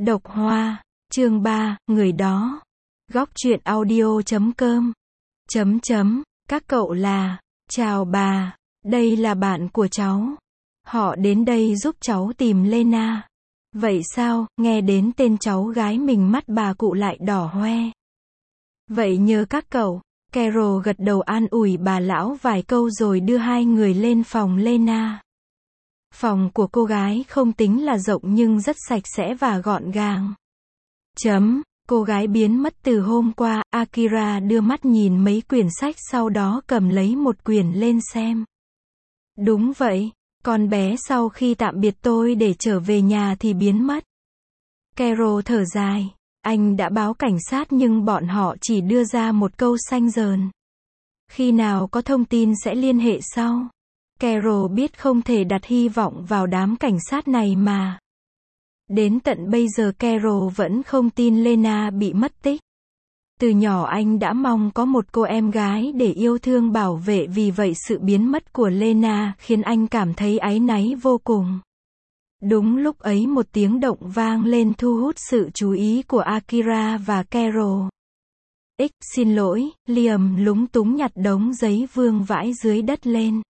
Độc Hoa, chương 3, người đó. Góc truyện audio.com. Các cậu là, chào bà, đây là bạn của cháu. Họ đến đây giúp cháu tìm Lena. Vậy sao, nghe đến tên cháu gái mình mắt bà cụ lại đỏ hoe. Vậy nhờ các cậu. Carol gật đầu an ủi bà lão vài câu rồi đưa hai người lên phòng Lena. Phòng của cô gái không tính là rộng nhưng rất sạch sẽ và gọn gàng. Cô gái biến mất từ hôm qua, Akira đưa mắt nhìn mấy quyển sách sau đó cầm lấy một quyển lên xem. Đúng vậy, con bé sau khi tạm biệt tôi để trở về nhà thì biến mất. Carol thở dài. Anh đã báo cảnh sát nhưng bọn họ chỉ đưa ra một câu xanh dờn. Khi nào có thông tin sẽ liên hệ sau. Carol biết không thể đặt hy vọng vào đám cảnh sát này mà. Đến tận bây giờ Carol vẫn không tin Lena bị mất tích. Từ nhỏ anh đã mong có một cô em gái để yêu thương bảo vệ, vì vậy sự biến mất của Lena khiến anh cảm thấy áy náy vô cùng. Đúng lúc ấy một tiếng động vang lên thu hút sự chú ý của Akira và Carol. Xin lỗi, Liam lúng túng nhặt đống giấy vương vãi dưới đất lên.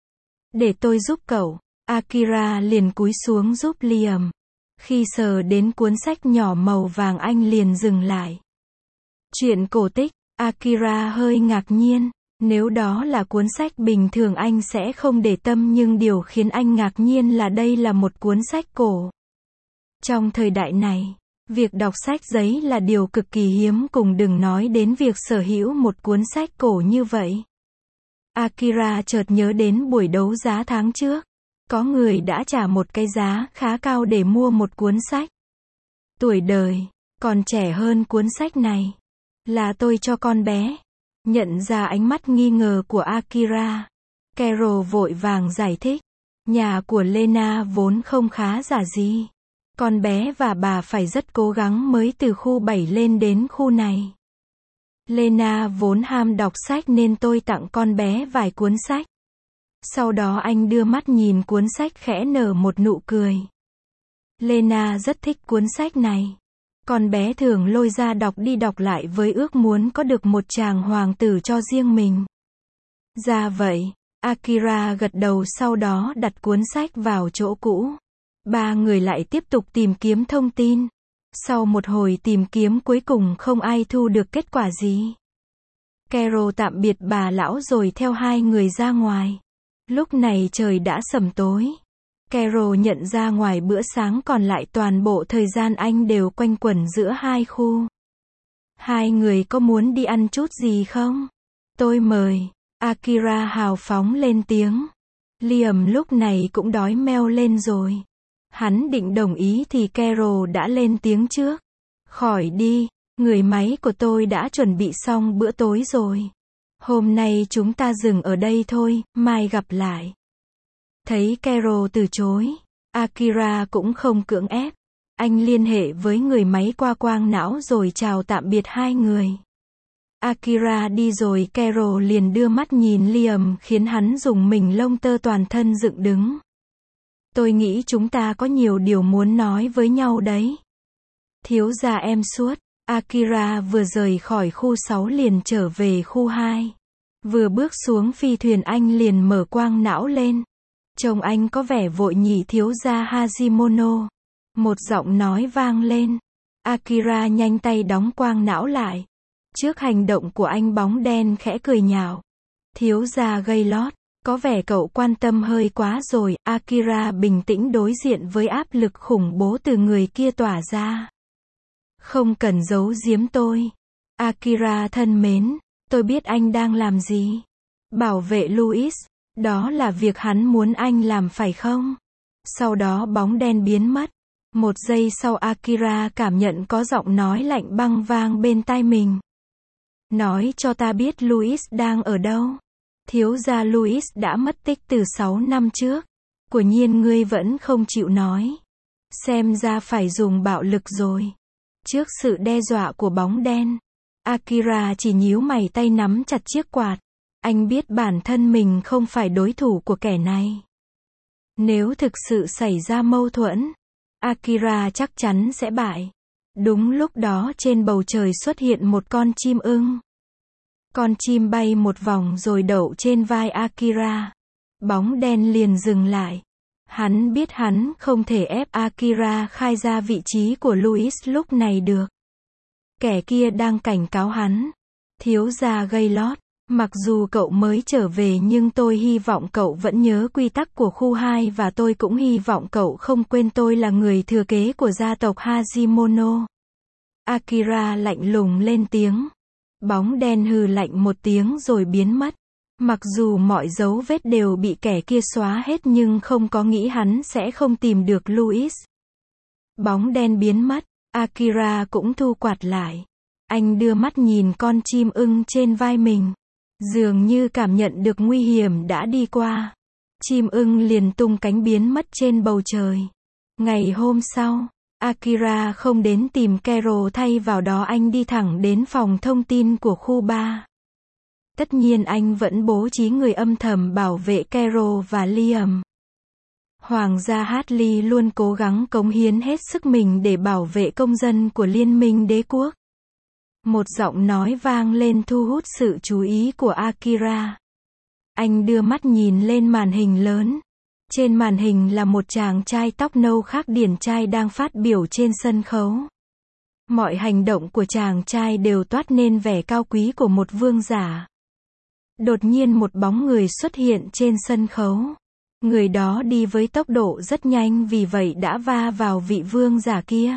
Để tôi giúp cậu. Akira liền cúi xuống giúp Liam. Khi sờ đến cuốn sách nhỏ màu vàng anh liền dừng lại. Chuyện cổ tích, Akira hơi ngạc nhiên. Nếu đó là cuốn sách bình thường anh sẽ không để tâm, nhưng điều khiến anh ngạc nhiên là đây là một cuốn sách cổ. Trong thời đại này, việc đọc sách giấy là điều cực kỳ hiếm, cùng đừng nói đến việc sở hữu một cuốn sách cổ như vậy. Akira chợt nhớ đến buổi đấu giá tháng trước. Có người đã trả một cái giá khá cao để mua một cuốn sách. Tuổi đời còn trẻ hơn cuốn sách này. Là tôi cho con bé. Nhận ra ánh mắt nghi ngờ của Akira, Carol vội vàng giải thích. Nhà của Lena vốn không khá giả gì. Con bé và bà phải rất cố gắng mới từ khu 7 lên đến khu này. Lena vốn ham đọc sách nên tôi tặng con bé vài cuốn sách. Sau đó anh đưa mắt nhìn cuốn sách khẽ nở một nụ cười. Lena rất thích cuốn sách này. Con bé thường lôi ra đọc đi đọc lại với ước muốn có được một chàng hoàng tử cho riêng mình. Ra vậy, Akira gật đầu sau đó đặt cuốn sách vào chỗ cũ. Ba người lại tiếp tục tìm kiếm thông tin. Sau một hồi tìm kiếm cuối cùng không ai thu được kết quả gì. Carol tạm biệt bà lão rồi theo hai người ra ngoài. Lúc này trời đã sầm tối. Carol nhận ra ngoài bữa sáng còn lại toàn bộ thời gian anh đều quanh quẩn giữa hai khu. Hai người có muốn đi ăn chút gì không? Tôi mời. Akira hào phóng lên tiếng. Liam lúc này cũng đói meo lên rồi. Hắn định đồng ý thì Carol đã lên tiếng trước. Khỏi đi, người máy của tôi đã chuẩn bị xong bữa tối rồi. Hôm nay chúng ta dừng ở đây thôi, mai gặp lại. Thấy Carol từ chối, Akira cũng không cưỡng ép. Anh liên hệ với người máy qua quang não rồi chào tạm biệt hai người. Akira đi rồi Carol liền đưa mắt nhìn Liam khiến hắn rùng mình, lông tơ toàn thân dựng đứng. Tôi nghĩ chúng ta có nhiều điều muốn nói với nhau đấy. Thiếu gia em suốt. Akira vừa rời khỏi khu 6 liền trở về khu 2. Vừa bước xuống phi thuyền anh liền mở quang não lên. Trông anh có vẻ vội nhỉ thiếu gia Hashimono. Một giọng nói vang lên. Akira nhanh tay đóng quang não lại. Trước hành động của anh bóng đen khẽ cười nhạo. Thiếu gia Gaylord, có vẻ cậu quan tâm hơi quá rồi. Akira bình tĩnh đối diện với áp lực khủng bố từ người kia tỏa ra. Không cần giấu giếm tôi. Akira thân mến, tôi biết anh đang làm gì. Bảo vệ Louis. Đó là việc hắn muốn anh làm phải không? Sau đó bóng đen biến mất. Một giây sau Akira cảm nhận có giọng nói lạnh băng vang bên tai mình. Nói cho ta biết Louis đang ở đâu. Thiếu gia Louis đã mất tích từ 6 năm trước. Quả nhiên ngươi vẫn không chịu nói. Xem ra phải dùng bạo lực rồi. Trước sự đe dọa của bóng đen, Akira chỉ nhíu mày, tay nắm chặt chiếc quạt. Anh biết bản thân mình không phải đối thủ của kẻ này. Nếu thực sự xảy ra mâu thuẫn, Akira chắc chắn sẽ bại. Đúng lúc đó trên bầu trời xuất hiện một con chim ưng. Con chim bay một vòng rồi đậu trên vai Akira. Bóng đen liền dừng lại. Hắn biết hắn không thể ép Akira khai ra vị trí của Louis lúc này được. Kẻ kia đang cảnh cáo hắn. Thiếu gia Gaylord, mặc dù cậu mới trở về nhưng tôi hy vọng cậu vẫn nhớ quy tắc của khu 2 và tôi cũng hy vọng cậu không quên tôi là người thừa kế của gia tộc Hajimono. Akira lạnh lùng lên tiếng. Bóng đen hừ lạnh một tiếng rồi biến mất. Mặc dù mọi dấu vết đều bị kẻ kia xóa hết nhưng không có nghĩ hắn sẽ không tìm được Louis. Bóng đen biến mất, Akira cũng thu quạt lại. Anh đưa mắt nhìn con chim ưng trên vai mình. Dường như cảm nhận được nguy hiểm đã đi qua. Chim ưng liền tung cánh biến mất trên bầu trời. Ngày hôm sau, Akira không đến tìm Carol, thay vào đó anh đi thẳng đến phòng thông tin của khu 3. Tất nhiên anh vẫn bố trí người âm thầm bảo vệ Carol và Liam. Hoàng gia Hartley luôn cố gắng cống hiến hết sức mình để bảo vệ công dân của Liên minh đế quốc. Một giọng nói vang lên thu hút sự chú ý của Akira. Anh đưa mắt nhìn lên màn hình lớn. Trên màn hình là một chàng trai tóc nâu khác điển trai đang phát biểu trên sân khấu. Mọi hành động của chàng trai đều toát nên vẻ cao quý của một vương giả. Đột nhiên một bóng người xuất hiện trên sân khấu. Người đó đi với tốc độ rất nhanh vì vậy đã va vào vị vương giả kia.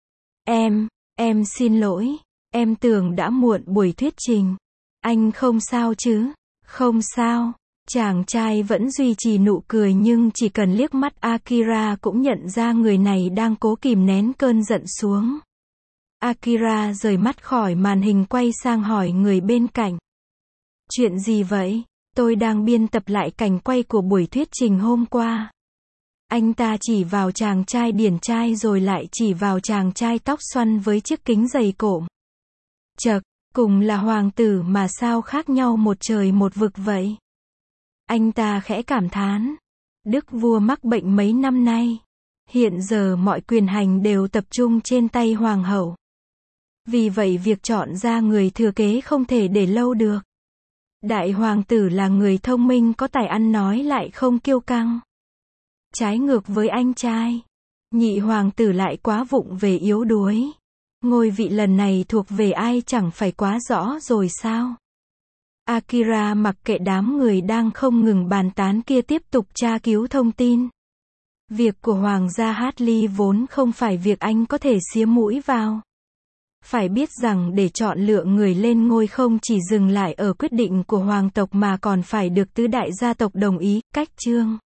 Em xin lỗi. Em tưởng đã muộn buổi thuyết trình. Anh không sao chứ? Không sao. Chàng trai vẫn duy trì nụ cười nhưng chỉ cần liếc mắt Akira cũng nhận ra người này đang cố kìm nén cơn giận xuống. Akira rời mắt khỏi màn hình quay sang hỏi người bên cạnh. Chuyện gì vậy? Tôi đang biên tập lại cảnh quay của buổi thuyết trình hôm qua. Anh ta chỉ vào chàng trai điển trai rồi lại chỉ vào chàng trai tóc xoăn với chiếc kính dày cộm. Chậc, cùng là hoàng tử mà sao khác nhau một trời một vực vậy? Anh ta khẽ cảm thán. Đức vua mắc bệnh mấy năm nay. Hiện giờ mọi quyền hành đều tập trung trên tay hoàng hậu. Vì vậy việc chọn ra người thừa kế không thể để lâu được. Đại hoàng tử là người thông minh có tài ăn nói lại không kiêu căng. Trái ngược với anh trai. Nhị hoàng tử lại quá vụng về yếu đuối. Ngôi vị lần này thuộc về ai chẳng phải quá rõ rồi sao? Akira mặc kệ đám người đang không ngừng bàn tán kia tiếp tục tra cứu thông tin. Việc của Hoàng gia Hartley vốn không phải việc anh có thể xía mũi vào. Phải biết rằng để chọn lựa người lên ngôi không chỉ dừng lại ở quyết định của hoàng tộc mà còn phải được tứ đại gia tộc đồng ý. Cách chương